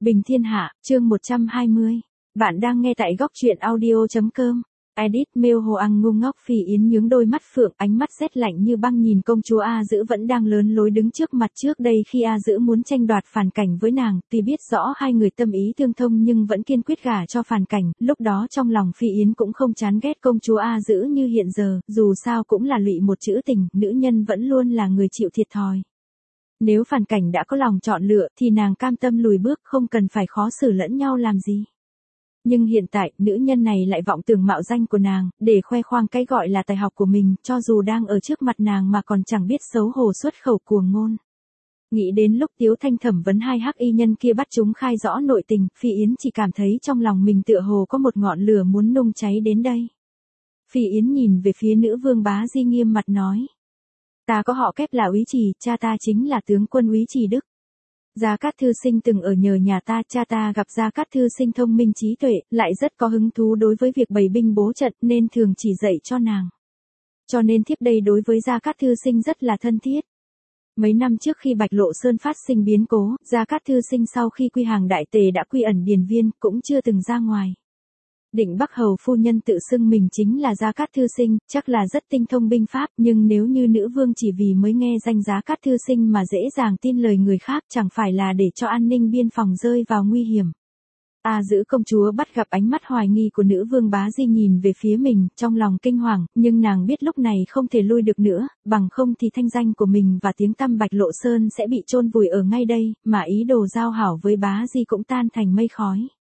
Bình Thiên Hạ, chương 120. Bạn đang nghe tại góc truyện audio.com. Edit mail Hồ Ang ngu ngốc. Phi Yến nhướng đôi mắt phượng, ánh mắt rét lạnh như băng nhìn công chúa A Dữ vẫn đang lớn lối đứng trước mặt. Trước đây khi A Dữ muốn tranh đoạt Phàn Cảnh với nàng, tuy biết rõ hai người tâm ý tương thông nhưng vẫn kiên quyết gả cho Phàn Cảnh, lúc đó trong lòng Phi Yến cũng không chán ghét công chúa A Dữ như hiện giờ, dù sao cũng là lụy một chữ tình, nữ nhân vẫn luôn là người chịu thiệt thòi. Nếu Phàn Cảnh đã có lòng chọn lựa thì nàng cam tâm lùi bước, không cần phải khó xử lẫn nhau làm gì. Nhưng hiện tại, nữ nhân này lại vọng tưởng mạo danh của nàng, để khoe khoang cái gọi là tài học của mình, cho dù đang ở trước mặt nàng mà còn chẳng biết xấu hổ xuất khẩu cuồng ngôn. Nghĩ đến lúc Tiếu Thanh thẩm vấn hai hắc y nhân kia bắt chúng khai rõ nội tình, Phi Yến chỉ cảm thấy trong lòng mình tựa hồ có một ngọn lửa muốn nung cháy đến đây. Phi Yến nhìn về phía nữ vương Bá Di nghiêm mặt nói. Ta có họ Kép là Úy Trì, cha ta chính là tướng quân Úy Trì Đức. Gia Cát Thư Sinh từng ở nhờ nhà ta, cha ta gặp Gia Cát Thư Sinh thông minh trí tuệ, lại rất có hứng thú đối với việc bày binh bố trận nên thường chỉ dạy cho nàng. Cho nên thiếp đây đối với Gia Cát Thư Sinh rất là thân thiết. Mấy năm trước khi Bạch Lộ Sơn phát sinh biến cố, Gia Cát Thư Sinh sau khi quy hàng đại tề đã quy ẩn điền viên, cũng chưa từng ra ngoài. Định Bắc Hầu phu nhân tự xưng mình chính là Gia Cát Thư Sinh, chắc là rất tinh thông binh pháp, nhưng nếu như nữ vương chỉ vì mới nghe danh Gia Cát Thư Sinh mà dễ dàng tin lời người khác, chẳng phải là để cho an ninh biên phòng rơi vào nguy hiểm. A Dữ công chúa bắt gặp ánh mắt hoài nghi của nữ vương Bá Di nhìn về phía mình, trong lòng kinh hoàng, nhưng nàng biết lúc này không thể lui được nữa, bằng không thì thanh danh của mình và tiếng tăm Bạch Lộ Sơn sẽ bị chôn vùi ở ngay đây, mà ý đồ giao hảo với Bá Di cũng tan thành mây khói.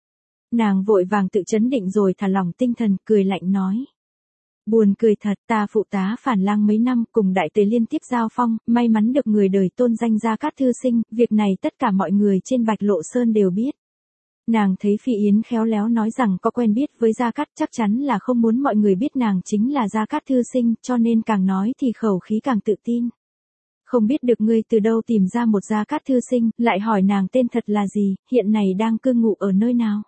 Nàng vội vàng tự trấn định rồi thả lỏng tinh thần, cười lạnh nói. Buồn cười thật, ta phụ tá Phản Lang mấy năm, cùng đại tề liên tiếp giao phong, may mắn được người đời tôn danh Gia Cát Thư Sinh, việc này tất cả mọi người trên Bạch Lộ Sơn đều biết. Nàng thấy Phi Yến khéo léo nói rằng có quen biết với Gia Cát, chắc chắn là không muốn mọi người biết nàng chính là Gia Cát Thư Sinh, cho nên càng nói thì khẩu khí càng tự tin. Không biết được ngươi từ đâu tìm ra một Gia Cát Thư Sinh, lại hỏi nàng tên thật là gì, hiện này đang cư ngụ ở nơi nào.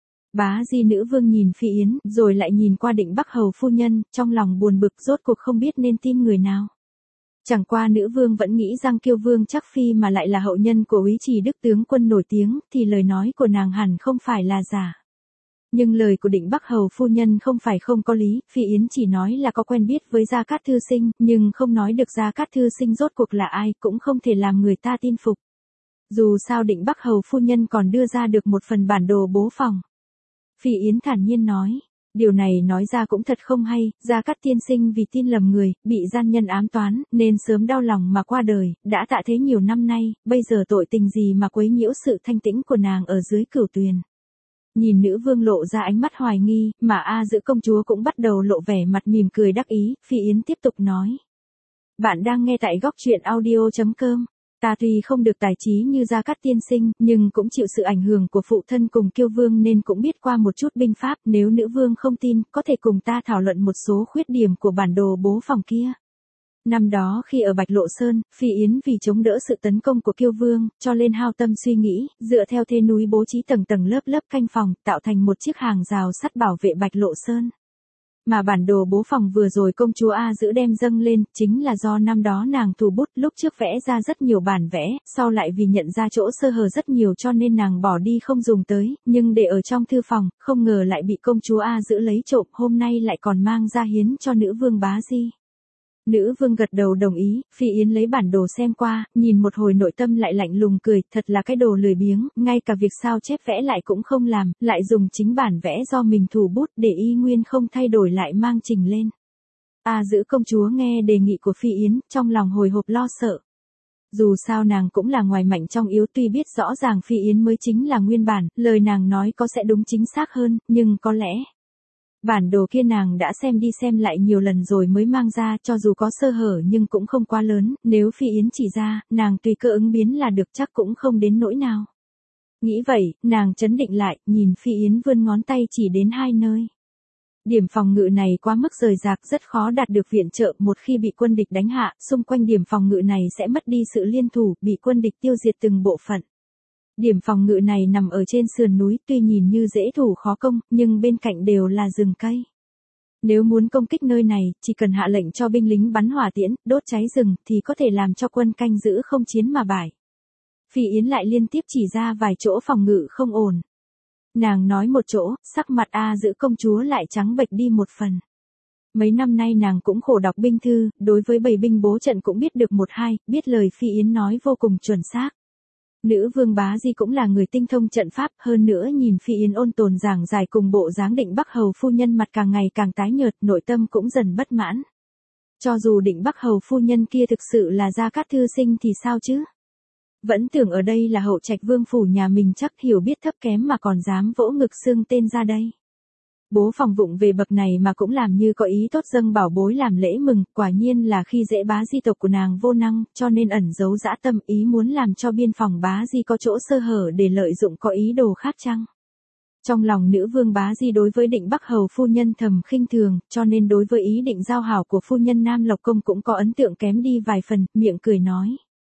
Bá Di nữ vương nhìn Phi Yến, rồi lại nhìn qua Định Bắc Hầu phu nhân, trong lòng buồn bực rốt cuộc không biết nên tin người nào. Chẳng qua nữ vương vẫn nghĩ rằng Kiêu Vương Trắc Phi mà lại là hậu nhân của Úy Trì Đức tướng quân nổi tiếng, thì lời nói của nàng hẳn không phải là giả. Nhưng lời của Định Bắc Hầu phu nhân không phải không có lý, Phi Yến chỉ nói là có quen biết với Gia Cát Thư Sinh, nhưng không nói được Gia Cát Thư Sinh rốt cuộc là ai, cũng không thể làm người ta tin phục. Dù sao Định Bắc Hầu phu nhân còn đưa ra được một phần bản đồ bố phòng. Phi Yến thản nhiên nói, điều này nói ra cũng thật không hay, Gia Cát tiên sinh vì tin lầm người, bị gian nhân ám toán, nên sớm đau lòng mà qua đời, đã tạ thế nhiều năm nay, bây giờ tội tình gì mà quấy nhiễu sự thanh tĩnh của nàng ở dưới Cửu Tuyền. Nhìn nữ vương lộ ra ánh mắt hoài nghi, mà A Dữ công chúa cũng bắt đầu lộ vẻ mặt mỉm cười đắc ý, Phi Yến tiếp tục nói. Bạn đang nghe tại góc truyện audio.com. Ta tuy không được tài trí như Gia Cát tiên sinh, nhưng cũng chịu sự ảnh hưởng của phụ thân cùng Kiêu Vương nên cũng biết qua một chút binh pháp, nếu nữ vương không tin, có thể cùng ta thảo luận một số khuyết điểm của bản đồ bố phòng kia. Năm đó khi ở Bạch Lộ Sơn, Phi Yến vì chống đỡ sự tấn công của Kiêu Vương, cho nên hao tâm suy nghĩ, dựa theo thế núi bố trí tầng tầng lớp lớp canh phòng, tạo thành một chiếc hàng rào sắt bảo vệ Bạch Lộ Sơn. Mà bản đồ bố phòng vừa rồi công chúa A Dữ đem dâng lên, chính là do năm đó nàng thủ bút, lúc trước vẽ ra rất nhiều bản vẽ, sau lại vì nhận ra chỗ sơ hở rất nhiều cho nên nàng bỏ đi không dùng tới, nhưng để ở trong thư phòng, không ngờ lại bị công chúa A Dữ lấy trộm, hôm nay lại còn mang ra hiến cho nữ vương Bá Di. Nữ vương gật đầu đồng ý, Phi Yến lấy bản đồ xem qua, nhìn một hồi nội tâm lại lạnh lùng cười, thật là cái đồ lười biếng, ngay cả việc sao chép vẽ lại cũng không làm, lại dùng chính bản vẽ do mình thủ bút để y nguyên không thay đổi lại mang trình lên. A Dữ công chúa nghe đề nghị của Phi Yến, trong lòng hồi hộp lo sợ. Dù sao nàng cũng là ngoài mạnh trong yếu, tuy biết rõ ràng Phi Yến mới chính là nguyên bản, lời nàng nói có sẽ đúng chính xác hơn, nhưng có lẽ bản đồ kia nàng đã xem đi xem lại nhiều lần rồi mới mang ra, cho dù có sơ hở nhưng cũng không quá lớn, nếu Phi Yến chỉ ra, nàng tùy cơ ứng biến là được, chắc cũng không đến nỗi nào. Nghĩ vậy, nàng trấn định lại, nhìn Phi Yến vươn ngón tay chỉ đến hai nơi. Điểm phòng ngự này quá mức rời rạc, rất khó đạt được viện trợ, một khi bị quân địch đánh hạ, xung quanh điểm phòng ngự này sẽ mất đi sự liên thủ, bị quân địch tiêu diệt từng bộ phận. Điểm phòng ngự này nằm ở trên sườn núi, tuy nhìn như dễ thủ khó công, nhưng bên cạnh đều là rừng cây. Nếu muốn công kích nơi này, chỉ cần hạ lệnh cho binh lính bắn hỏa tiễn, đốt cháy rừng, thì có thể làm cho quân canh giữ không chiến mà bại. Phi Yến lại liên tiếp chỉ ra vài chỗ phòng ngự không ổn. Nàng nói một chỗ, sắc mặt A Dữ công chúa lại trắng bệch đi một phần. Mấy năm nay nàng cũng khổ đọc binh thư, đối với bày binh bố trận cũng biết được một hai, biết lời Phi Yến nói vô cùng chuẩn xác. Nữ vương Bá Di cũng là người tinh thông trận pháp, hơn nữa nhìn Phi Yến ôn tồn giảng giải cùng bộ dáng Định Bắc Hầu phu nhân mặt càng ngày càng tái nhợt, nội tâm cũng dần bất mãn. Cho dù Định Bắc Hầu phu nhân kia thực sự là Gia Cát thư sinh thì sao chứ? Vẫn tưởng ở đây là hậu trạch vương phủ nhà mình chắc hiểu biết thấp kém mà còn dám vỗ ngực xưng tên ra đây. Bố phòng vụng về bậc này mà cũng làm như có ý tốt dâng bảo bối làm lễ mừng, quả nhiên là khi dễ Bá Di tộc của nàng vô năng, cho nên ẩn giấu dã tâm ý muốn làm cho biên phòng Bá Di có chỗ sơ hở để lợi dụng có ý đồ khác chăng? Trong lòng nữ vương Bá Di đối với Định Bắc Hầu phu nhân thầm khinh thường, cho nên đối với ý định giao hảo của phu nhân Nam Lộc Công cũng có ấn tượng kém đi vài phần, miệng cười nói.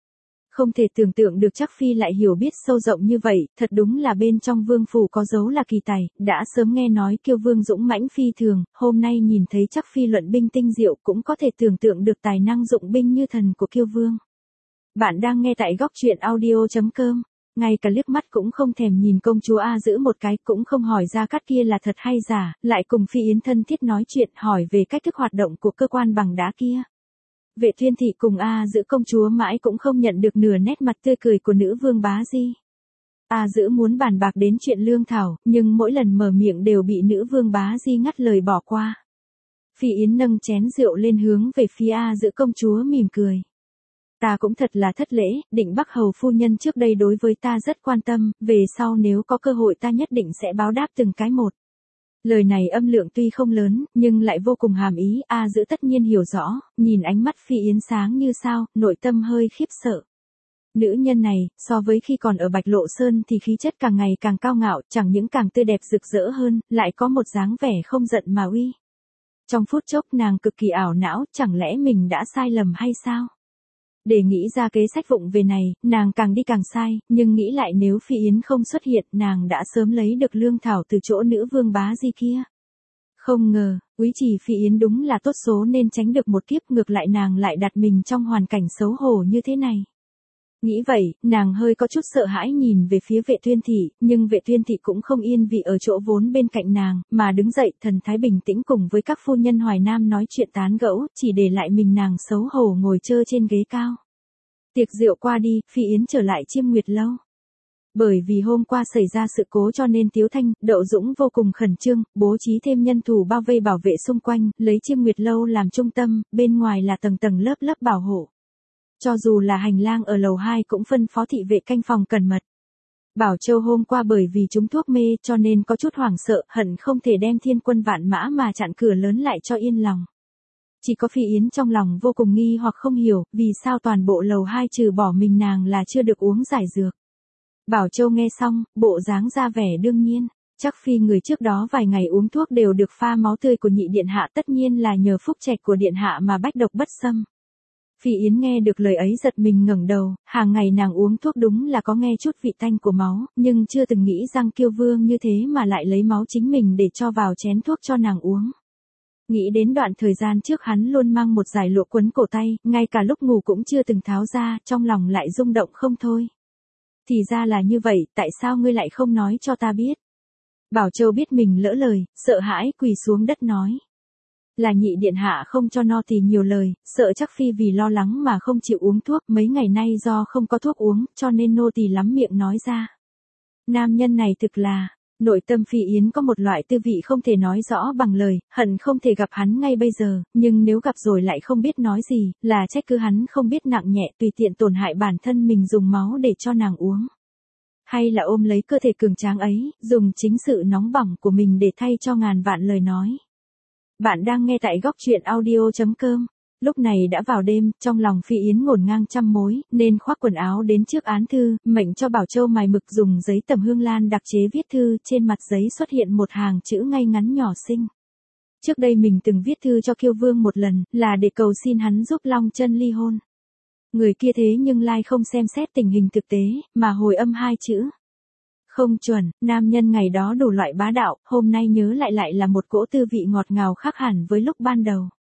Không thể tưởng tượng được chắc phi lại hiểu biết sâu rộng như vậy, thật đúng là bên trong vương phủ có dấu là kỳ tài, đã sớm nghe nói Kiêu Vương dũng mãnh phi thường, hôm nay nhìn thấy chắc phi luận binh tinh diệu cũng có thể tưởng tượng được tài năng dụng binh như thần của Kiêu Vương. Bạn đang nghe tại góc truyện audio.com, ngay cả liếc mắt cũng không thèm nhìn công chúa A Dữ một cái, cũng không hỏi Gia Cát kia là thật hay giả, lại cùng Phi Yến thân thiết nói chuyện hỏi về cách thức hoạt động của cơ quan bằng đá kia. Vệ Tuyên Thị cùng A Dữ công chúa mãi cũng không nhận được nửa nét mặt tươi cười của nữ vương Bá Di. A Dữ muốn bàn bạc đến chuyện lương thảo, nhưng mỗi lần mở miệng đều bị nữ vương Bá Di ngắt lời bỏ qua. Phi Yến nâng chén rượu lên hướng về phía A Dữ công chúa mỉm cười. Ta cũng thật là thất lễ, Định Bắc Hầu phu nhân trước đây đối với ta rất quan tâm, về sau nếu có cơ hội ta nhất định sẽ báo đáp từng cái một. Lời này âm lượng tuy không lớn, nhưng lại vô cùng hàm ý, A Dữ tất nhiên hiểu rõ, nhìn ánh mắt Phi Yến sáng như sao, nội tâm hơi khiếp sợ. Nữ nhân này, so với khi còn ở Bạch Lộ Sơn thì khí chất càng ngày càng cao ngạo, chẳng những càng tươi đẹp rực rỡ hơn, lại có một dáng vẻ không giận mà uy. Trong phút chốc nàng cực kỳ ảo não, chẳng lẽ mình đã sai lầm hay sao? Để nghĩ ra kế sách vụng về này, nàng càng đi càng sai, nhưng nghĩ lại nếu Phi Yến không xuất hiện, nàng đã sớm lấy được lương thảo từ chỗ nữ vương Bá Di kia. Không ngờ, Úy Trì Phi Yến đúng là tốt số nên tránh được một kiếp, ngược lại nàng lại đặt mình trong hoàn cảnh xấu hổ như thế này. Nghĩ vậy, nàng hơi có chút sợ hãi nhìn về phía Vệ Tuyên Thị, nhưng Vệ Tuyên Thị cũng không yên vị ở chỗ vốn bên cạnh nàng, mà đứng dậy thần thái bình tĩnh cùng với các phu nhân Hoài Nam nói chuyện tán gẫu, chỉ để lại mình nàng xấu hổ ngồi trơ trên ghế cao. Tiệc rượu qua đi, Phi Yến trở lại Chiêm Nguyệt Lâu. Bởi vì hôm qua xảy ra sự cố cho nên Tiếu Thanh, Đậu Dũng vô cùng khẩn trương, bố trí thêm nhân thủ bao vây bảo vệ xung quanh, lấy Chiêm Nguyệt Lâu làm trung tâm, bên ngoài là tầng tầng lớp lớp bảo hộ. Cho dù là hành lang ở lầu 2 cũng phân phó thị vệ canh phòng cẩn mật. Bảo Châu hôm qua bởi vì trúng thuốc mê cho nên có chút hoảng sợ, hận không thể đem thiên quân vạn mã mà chặn cửa lớn lại cho yên lòng. Chỉ có Phi Yến trong lòng vô cùng nghi hoặc không hiểu, vì sao toàn bộ lầu 2 trừ bỏ mình nàng là chưa được uống giải dược. Bảo Châu nghe xong, bộ dáng ra vẻ đương nhiên, chắc Phi người trước đó vài ngày uống thuốc đều được pha máu tươi của nhị điện hạ, tất nhiên là nhờ phúc trạch của điện hạ mà bách độc bất xâm. Phi Yến nghe được lời ấy giật mình ngẩng đầu, hàng ngày nàng uống thuốc đúng là có nghe chút vị tanh của máu, nhưng chưa từng nghĩ rằng Kiêu Vương như thế mà lại lấy máu chính mình để cho vào chén thuốc cho nàng uống. Nghĩ đến đoạn thời gian trước hắn luôn mang một dải lụa quấn cổ tay, ngay cả lúc ngủ cũng chưa từng tháo ra, trong lòng lại rung động không thôi. Thì ra là như vậy, tại sao ngươi lại không nói cho ta biết? Bảo Châu biết mình lỡ lời, sợ hãi quỳ xuống đất nói. Là nhị điện hạ không cho no thì nhiều lời, sợ chắc Phi vì lo lắng mà không chịu uống thuốc, mấy ngày nay do không có thuốc uống, cho nên nô tỳ lắm miệng nói ra. Nam nhân này thực là, nội tâm Phi Yến có một loại tư vị không thể nói rõ bằng lời, hận không thể gặp hắn ngay bây giờ, nhưng nếu gặp rồi lại không biết nói gì, là trách cứ hắn không biết nặng nhẹ tùy tiện tổn hại bản thân mình dùng máu để cho nàng uống. Hay là ôm lấy cơ thể cường tráng ấy, dùng chính sự nóng bỏng của mình để thay cho ngàn vạn lời nói. Bạn đang nghe tại góc truyện audio.com. Lúc này đã vào đêm, trong lòng Phi Yến ngổn ngang trăm mối, nên khoác quần áo đến trước án thư, mệnh cho Bảo Châu mài mực dùng giấy tẩm hương lan đặc chế viết thư, trên mặt giấy xuất hiện một hàng chữ ngay ngắn nhỏ xinh. Trước đây mình từng viết thư cho Kiêu Vương một lần, là để cầu xin hắn giúp Long Chân ly hôn. Người kia thế nhưng lai không xem xét tình hình thực tế, mà hồi âm hai chữ. Không chuẩn, nam nhân ngày đó đủ loại bá đạo, hôm nay nhớ lại là một cỗ tư vị ngọt ngào khác hẳn với lúc ban đầu.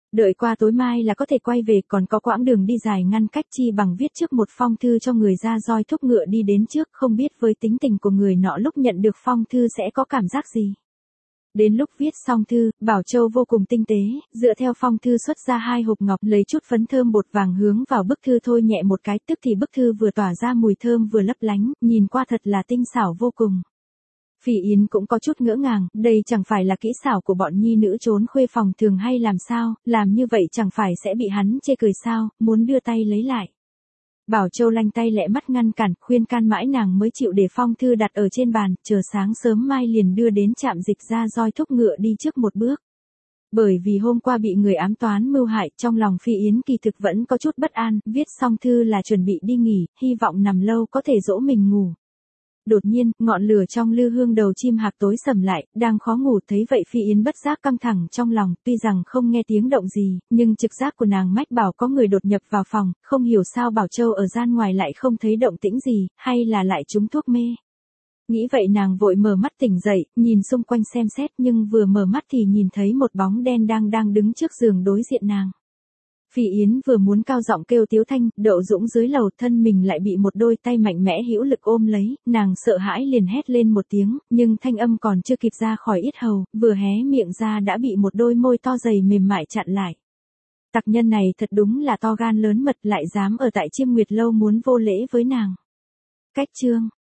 Đợi qua tối mai là có thể quay về, còn có quãng đường đi dài ngăn cách, chi bằng viết trước một phong thư cho người ra roi thúc ngựa đi đến trước, không biết với tính tình của người nọ lúc nhận được phong thư sẽ có cảm giác gì. Đến lúc viết xong thư, Bảo Châu vô cùng tinh tế, dựa theo phong thư xuất ra 2 hộp ngọc, lấy chút phấn thơm bột vàng hướng vào bức thư thôi nhẹ một cái, tức thì bức thư vừa tỏa ra mùi thơm vừa lấp lánh, nhìn qua thật là tinh xảo vô cùng. Phỉ Yến cũng có chút ngỡ ngàng, đây chẳng phải là kỹ xảo của bọn nhi nữ trốn khuê phòng thường hay làm sao, làm như vậy chẳng phải sẽ bị hắn chê cười sao, muốn đưa tay lấy lại. Bảo Châu lanh tay lẹ mắt ngăn cản, khuyên can mãi nàng mới chịu để phong thư đặt ở trên bàn, chờ sáng sớm mai liền đưa đến trạm dịch ra roi thúc ngựa đi trước một bước. Bởi vì hôm qua bị người ám toán mưu hại, trong lòng Phi Yến kỳ thực vẫn có chút bất an, viết xong thư là chuẩn bị đi nghỉ, hy vọng nằm lâu có thể dỗ mình ngủ. Đột nhiên, ngọn lửa trong lư hương đầu chim hạc tối sầm lại, đang khó ngủ, thấy vậy Phi Yến bất giác căng thẳng trong lòng, tuy rằng không nghe tiếng động gì, nhưng trực giác của nàng mách bảo có người đột nhập vào phòng, không hiểu sao Bảo Châu ở gian ngoài lại không thấy động tĩnh gì, hay là lại trúng thuốc mê. Nghĩ vậy nàng vội mở mắt tỉnh dậy, nhìn xung quanh xem xét, nhưng vừa mở mắt thì nhìn thấy một bóng đen đang đứng trước giường đối diện nàng. Phi Yến vừa muốn cao giọng kêu Tiếu Thanh, Đậu Dũng dưới lầu, thân mình lại bị một đôi tay mạnh mẽ hữu lực ôm lấy, nàng sợ hãi liền hét lên một tiếng, nhưng thanh âm còn chưa kịp ra khỏi yết hầu, vừa hé miệng ra đã bị một đôi môi to dày mềm mại chặn lại. Tặc nhân này thật đúng là to gan lớn mật, lại dám ở tại Chiêm Nguyệt lâu muốn vô lễ với nàng. Cách chương